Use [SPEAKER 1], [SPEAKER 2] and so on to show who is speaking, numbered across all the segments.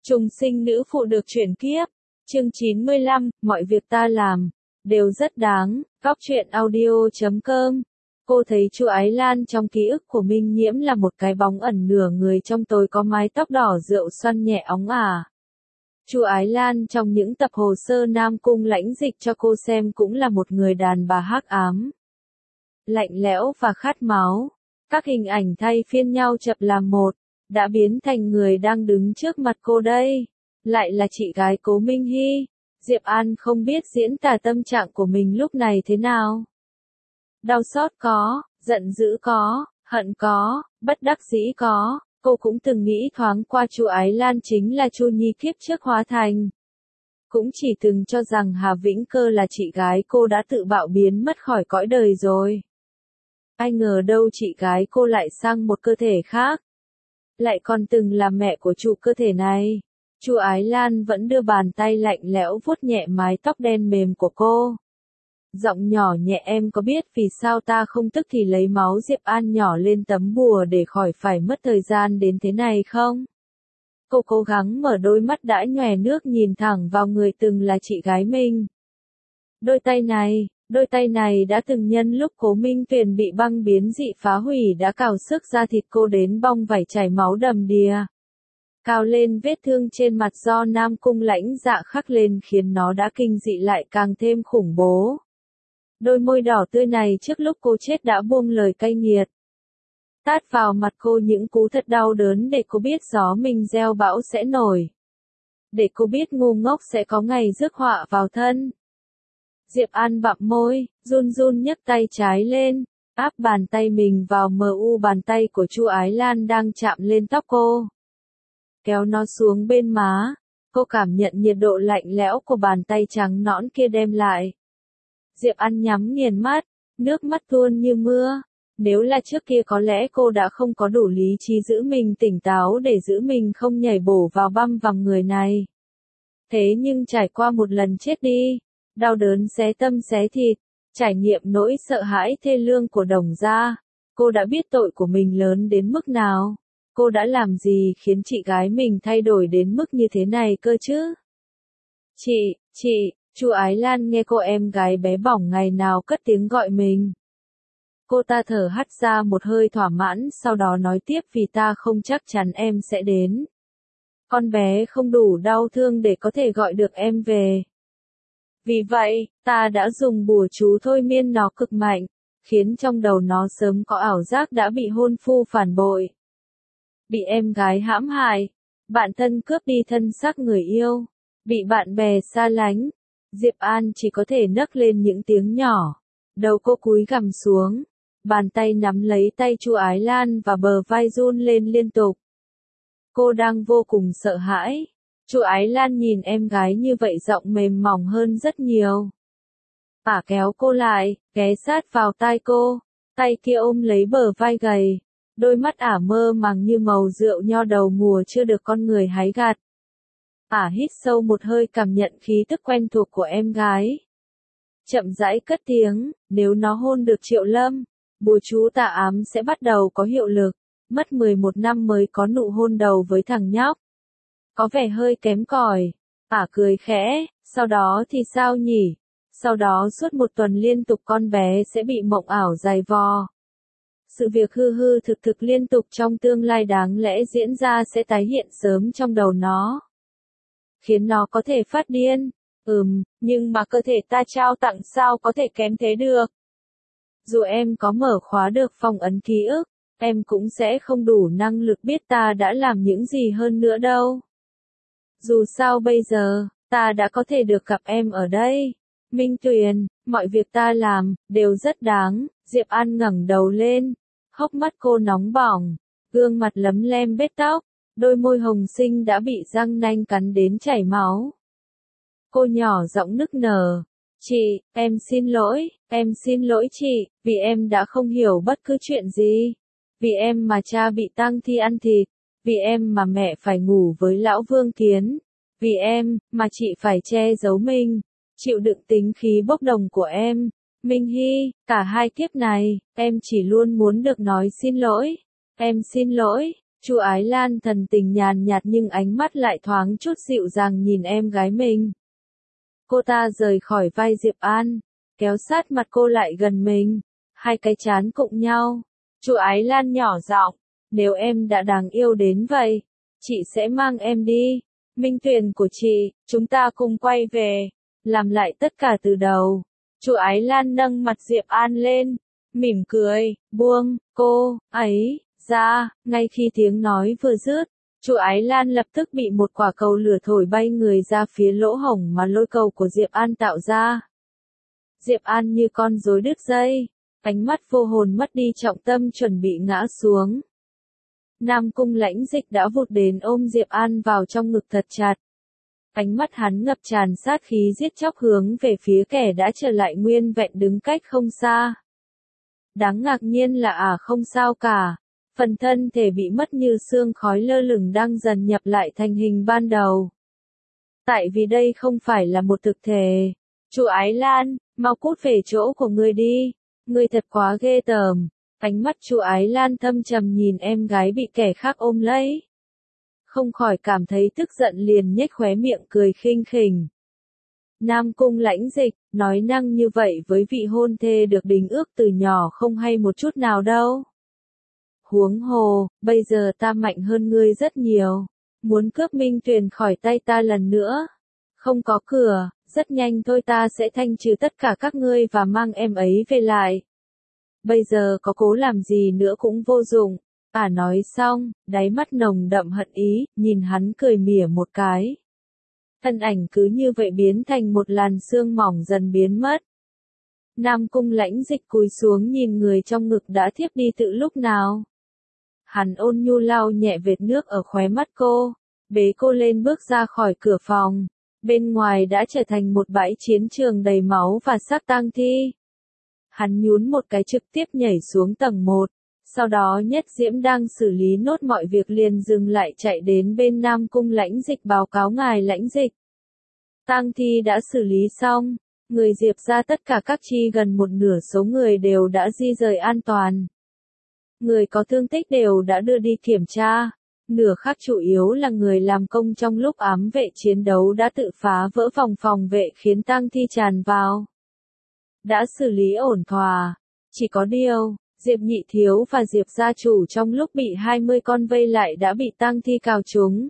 [SPEAKER 1] Trùng sinh nữ phụ được chuyển kiếp. Chương 95, mọi việc ta làm, đều rất đáng, góc truyện audio.com. Cô thấy Chu Ái Lan trong ký ức của Minh Nhiễm là một cái bóng ẩn nửa người trong tối có mái tóc đỏ rượu xoăn nhẹ óng ả. Chu Ái Lan trong những tập hồ sơ Nam Cung Lãnh dịch cho cô xem cũng là một người đàn bà hắc ám, lạnh lẽo và khát máu. Các hình ảnh thay phiên nhau chập làm một, đã biến thành người đang đứng trước mặt cô đây. Lại là chị gái Cố Minh Hy. Diệp An không biết diễn tả tâm trạng của mình lúc này thế nào. Đau xót có, giận dữ có, hận có, bất đắc dĩ có. Cô cũng từng nghĩ thoáng qua Chu Ái Lan chính là Chu Nhi kiếp trước hóa thành. Cũng chỉ từng cho rằng Hà Vĩnh Cơ là chị gái cô đã tự bạo biến mất khỏi cõi đời rồi. Ai ngờ đâu chị gái cô lại sang một cơ thể khác. Lại còn từng là mẹ của chủ cơ thể này. Chu Ái Lan vẫn đưa bàn tay lạnh lẽo vuốt nhẹ mái tóc đen mềm của cô. Giọng nhỏ nhẹ, em có biết vì sao ta không tức thì lấy máu Diệp An nhỏ lên tấm bùa để khỏi phải mất thời gian đến thế này không? Cô cố gắng mở đôi mắt đã nhòe nước nhìn thẳng vào người từng là chị gái mình. Đôi tay này đã từng nhân lúc Cố Minh Tuyền bị băng biến dị phá hủy đã cào sức ra thịt cô đến bong vảy chảy máu đầm đìa. Cào lên vết thương trên mặt do Nam Cung Lãnh dạ khắc lên khiến nó đã kinh dị lại càng thêm khủng bố. Đôi môi đỏ tươi này trước lúc cô chết đã buông lời cay nghiệt. Tát vào mặt cô những cú thật đau đớn để cô biết gió mình gieo bão sẽ nổi. Để cô biết ngu ngốc sẽ có ngày rước họa vào thân. Diệp An bặm môi, run run nhấc tay trái lên, áp bàn tay mình vào bàn tay của Chu Ái Lan đang chạm lên tóc cô. Kéo nó xuống bên má, cô cảm nhận nhiệt độ lạnh lẽo của bàn tay trắng nõn kia đem lại. Diệp An nhắm nghiền mắt, nước mắt tuôn như mưa. Nếu là trước kia có lẽ cô đã không có đủ lý trí giữ mình tỉnh táo để giữ mình không nhảy bổ vào băm vằm người này. Thế nhưng trải qua một lần chết đi, đau đớn xé tâm xé thịt, trải nghiệm nỗi sợ hãi thê lương của Đồng gia, cô đã biết tội của mình lớn đến mức nào. Cô đã làm gì khiến chị gái mình thay đổi đến mức như thế này cơ chứ? Chị, Chu Ái Lan nghe cô em gái bé bỏng ngày nào cất tiếng gọi mình. Cô ta thở hắt ra một hơi thỏa mãn, sau đó nói tiếp, vì ta không chắc chắn em sẽ đến. Con bé không đủ đau thương để có thể gọi được em về. Vì vậy, ta đã dùng bùa chú thôi miên nó cực mạnh, khiến trong đầu nó sớm có ảo giác đã bị hôn phu phản bội. Bị em gái hãm hại, bạn thân cướp đi thân xác người yêu, bị bạn bè xa lánh. Diệp An chỉ có thể nấc lên những tiếng nhỏ. Đầu cô cúi gằm xuống, bàn tay nắm lấy tay Chu Ái Lan và bờ vai run lên liên tục. Cô đang vô cùng sợ hãi. Chu Ái Lan nhìn em gái như vậy giọng mềm mỏng hơn rất nhiều. Ả kéo cô lại, ghé sát vào tai cô, tay kia ôm lấy bờ vai gầy. Đôi mắt Ả mơ màng như màu rượu nho đầu mùa chưa được con người hái gặt. Ả hít sâu một hơi cảm nhận khí tức quen thuộc của em gái. Chậm rãi cất tiếng, nếu nó hôn được Triệu Lâm, bùa chú tà ám sẽ bắt đầu có hiệu lực. Mất 11 năm mới có nụ hôn đầu với thằng nhóc. Có vẻ hơi kém cỏi. Ả cười khẽ, sau đó thì sao nhỉ? Sau đó suốt một tuần liên tục con bé sẽ bị mộng ảo dày vò. Sự việc hư hư thực thực liên tục trong tương lai đáng lẽ diễn ra sẽ tái hiện sớm trong đầu nó. Khiến nó có thể phát điên. Nhưng mà cơ thể ta trao tặng sao có thể kém thế được. Dù em có mở khóa được phong ấn ký ức, em cũng sẽ không đủ năng lực biết ta đã làm những gì hơn nữa đâu. Dù sao bây giờ, ta đã có thể được gặp em ở đây. Minh Tuyền, mọi việc ta làm, đều rất đáng. Diệp An ngẩng đầu lên, hốc mắt cô nóng bỏng, gương mặt lấm lem vết tóc, đôi môi hồng xinh đã bị răng nanh cắn đến chảy máu. Cô nhỏ giọng nức nở, chị, em xin lỗi chị, vì em đã không hiểu bất cứ chuyện gì. Vì em mà cha bị tang thi ăn thịt, vì em mà mẹ phải ngủ với lão Vương Kiến, vì em mà chị phải che giấu mình, chịu đựng tính khí bốc đồng của em. Minh Hy, cả hai kiếp này, em chỉ luôn muốn được nói xin lỗi. Em xin lỗi. Chu Ái Lan thần tình nhàn nhạt nhưng ánh mắt lại thoáng chút dịu dàng nhìn em gái mình. Cô ta rời khỏi vai Diệp An, kéo sát mặt cô lại gần mình, hai cái trán cụng nhau. Chu Ái Lan nhỏ giọng, nếu em đã đáng yêu đến vậy, chị sẽ mang em đi. Minh Tuyền của chị, chúng ta cùng quay về, làm lại tất cả từ đầu. Chu Ái Lan nâng mặt Diệp An lên, mỉm cười, buông cô ấy ra. Ngay khi tiếng nói vừa dứt, Chu Ái Lan lập tức bị một quả cầu lửa thổi bay người ra phía lỗ hổng mà lôi cầu của Diệp An tạo ra. Diệp An như con rối đứt dây, ánh mắt vô hồn mất đi trọng tâm chuẩn bị ngã xuống. Nam Cung Lãnh Dịch đã vụt đến ôm Diệp An vào trong ngực thật chặt. Ánh mắt hắn ngập tràn sát khí giết chóc hướng về phía kẻ đã trở lại nguyên vẹn đứng cách không xa. Đáng ngạc nhiên là không sao cả. Phần thân thể bị mất như sương khói lơ lửng đang dần nhập lại thành hình ban đầu. Tại vì đây không phải là một thực thể. Chu Ái Lan, mau cút về chỗ của ngươi đi. Ngươi thật quá ghê tởm. Ánh mắt Chu Ái Lan thâm trầm nhìn em gái bị kẻ khác ôm lấy. Không khỏi cảm thấy tức giận liền nhếch khóe miệng cười khinh khỉnh. Nam Cung Lãnh Dịch, nói năng như vậy với vị hôn thê được đính ước từ nhỏ không hay một chút nào đâu. Huống hồ, bây giờ ta mạnh hơn ngươi rất nhiều. Muốn cướp Minh Tuyền khỏi tay ta lần nữa. Không có cửa, rất nhanh thôi ta sẽ thanh trừ tất cả các ngươi và mang em ấy về lại. Bây giờ có cố làm gì nữa cũng vô dụng. Nói xong, đáy mắt nồng đậm hận ý, nhìn hắn cười mỉa một cái. Thân ảnh cứ như vậy biến thành một làn sương mỏng dần biến mất. Nam Cung Lãnh Dịch cúi xuống nhìn người trong ngực đã thiếp đi từ lúc nào. Hắn ôn nhu lau nhẹ vệt nước ở khóe mắt cô, bế cô lên bước ra khỏi cửa phòng. Bên ngoài đã trở thành một bãi chiến trường đầy máu và xác tang thi. Hắn nhún một cái trực tiếp nhảy xuống tầng 1. Sau đó Nhất Diễm đang xử lý nốt mọi việc liền dừng lại chạy đến bên Nam Cung Lãnh Dịch báo cáo ngài Lãnh Dịch. Tang thi đã xử lý xong, người Diệp ra tất cả các chi gần một nửa số người đều đã di rời an toàn. Người có thương tích đều đã đưa đi kiểm tra, nửa khác chủ yếu là người làm công trong lúc ám vệ chiến đấu đã tự phá vỡ phòng vệ khiến tang thi tràn vào. Đã xử lý ổn thỏa, chỉ có điều, Diệp Nhị Thiếu và Diệp gia chủ trong lúc bị 20 con vây lại đã bị tang thi cào trúng.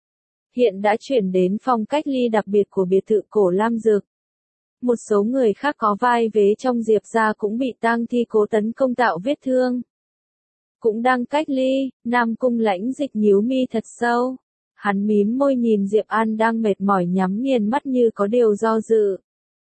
[SPEAKER 1] Hiện đã chuyển đến phòng cách ly đặc biệt của biệt thự cổ Lam Dực. Một số người khác có vai vế trong Diệp gia cũng bị tang thi cố tấn công tạo vết thương. Cũng đang cách ly, Nam Cung Lãnh Dịch nhíu mi thật sâu. Hắn mím môi nhìn Diệp An đang mệt mỏi nhắm nghiền mắt như có điều do dự.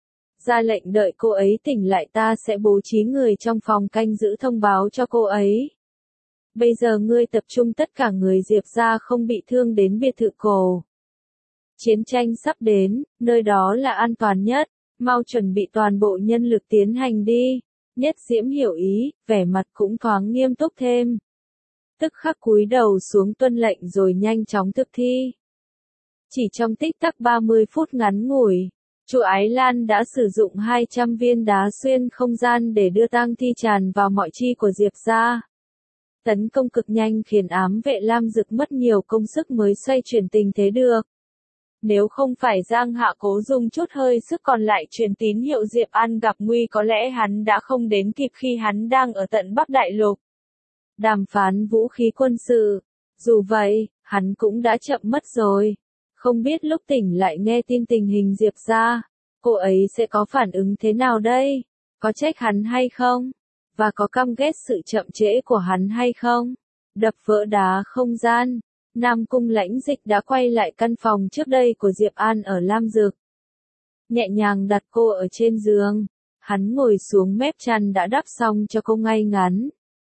[SPEAKER 1] Ra lệnh đợi cô ấy tỉnh lại ta sẽ bố trí người trong phòng canh giữ thông báo cho cô ấy. Bây giờ ngươi tập trung tất cả người Diệp ra không bị thương đến biệt thự cổ. Chiến tranh sắp đến, nơi đó là an toàn nhất, mau chuẩn bị toàn bộ nhân lực tiến hành đi. Nhất Diễm hiểu ý, vẻ mặt cũng thoáng nghiêm túc thêm. Tức khắc cúi đầu xuống tuân lệnh rồi nhanh chóng thực thi. Chỉ trong tích tắc 30 phút ngắn ngủi, Chu Ái Lan đã sử dụng 200 viên đá xuyên không gian để đưa tang thi tràn vào mọi chi của Diệp gia. Tấn công cực nhanh khiến ám vệ Lam Dực mất nhiều công sức mới xoay chuyển tình thế được. Nếu không phải Giang Hạ cố dùng chút hơi sức còn lại truyền tín hiệu Diệp An gặp nguy có lẽ hắn đã không đến kịp khi hắn đang ở tận Bắc Đại Lục. Đàm phán vũ khí quân sự. Dù vậy, hắn cũng đã chậm mất rồi. Không biết lúc tỉnh lại nghe tin tình hình Diệp ra, cô ấy sẽ có phản ứng thế nào đây? Có trách hắn hay không? Và có căm ghét sự chậm trễ của hắn hay không? Đập vỡ đá không gian. Nam Cung Lãnh Dịch đã quay lại căn phòng trước đây của Diệp An ở Lam Dực. Nhẹ nhàng đặt cô ở trên giường. Hắn ngồi xuống mép chăn đã đắp xong cho cô ngay ngắn.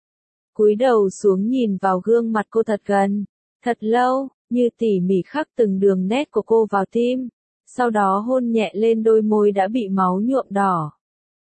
[SPEAKER 1] Cúi đầu xuống nhìn vào gương mặt cô thật gần, thật lâu, như tỉ mỉ khắc từng đường nét của cô vào tim. Sau đó hôn nhẹ lên đôi môi đã bị máu nhuộm đỏ.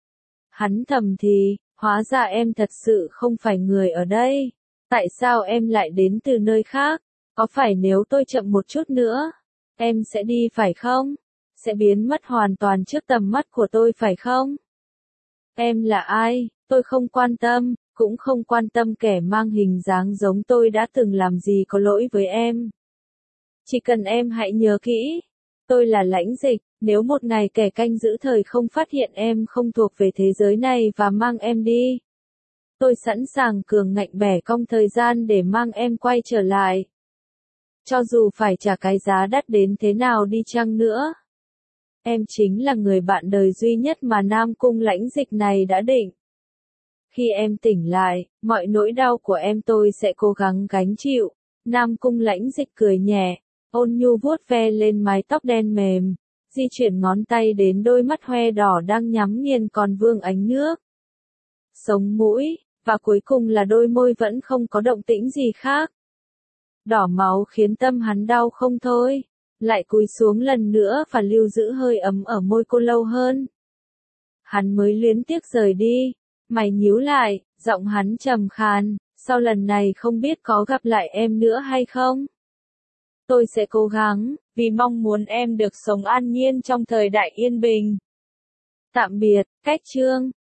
[SPEAKER 1] Hắn thầm thì, hóa ra em thật sự không phải người ở đây. Tại sao em lại đến từ nơi khác? Có phải nếu tôi chậm một chút nữa, em sẽ đi phải không? Sẽ biến mất hoàn toàn trước tầm mắt của tôi phải không? Em là ai? Tôi không quan tâm, cũng không quan tâm kẻ mang hình dáng giống tôi đã từng làm gì có lỗi với em. Chỉ cần em hãy nhớ kỹ, tôi là Lãnh Dịch, nếu một ngày kẻ canh giữ thời không phát hiện em không thuộc về thế giới này và mang em đi, tôi sẵn sàng cường ngạnh bẻ cong thời gian để mang em quay trở lại. Cho dù phải trả cái giá đắt đến thế nào đi chăng nữa. Em chính là người bạn đời duy nhất mà Nam Cung Lãnh Dịch này đã định. Khi em tỉnh lại, mọi nỗi đau của em tôi sẽ cố gắng gánh chịu. Nam Cung Lãnh Dịch cười nhẹ, ôn nhu vuốt ve lên mái tóc đen mềm, di chuyển ngón tay đến đôi mắt hoe đỏ đang nhắm nghiền còn vương ánh nước. Sống mũi, và cuối cùng là đôi môi vẫn không có động tĩnh gì khác. Đỏ máu khiến tâm hắn đau không thôi, lại cúi xuống lần nữa và lưu giữ hơi ấm ở môi cô lâu hơn. Hắn mới luyến tiếc rời đi, mày nhíu lại, giọng hắn trầm khàn, sau lần này không biết có gặp lại em nữa hay không? Tôi sẽ cố gắng, vì mong muốn em được sống an nhiên trong thời đại yên bình. Tạm biệt, cách chương.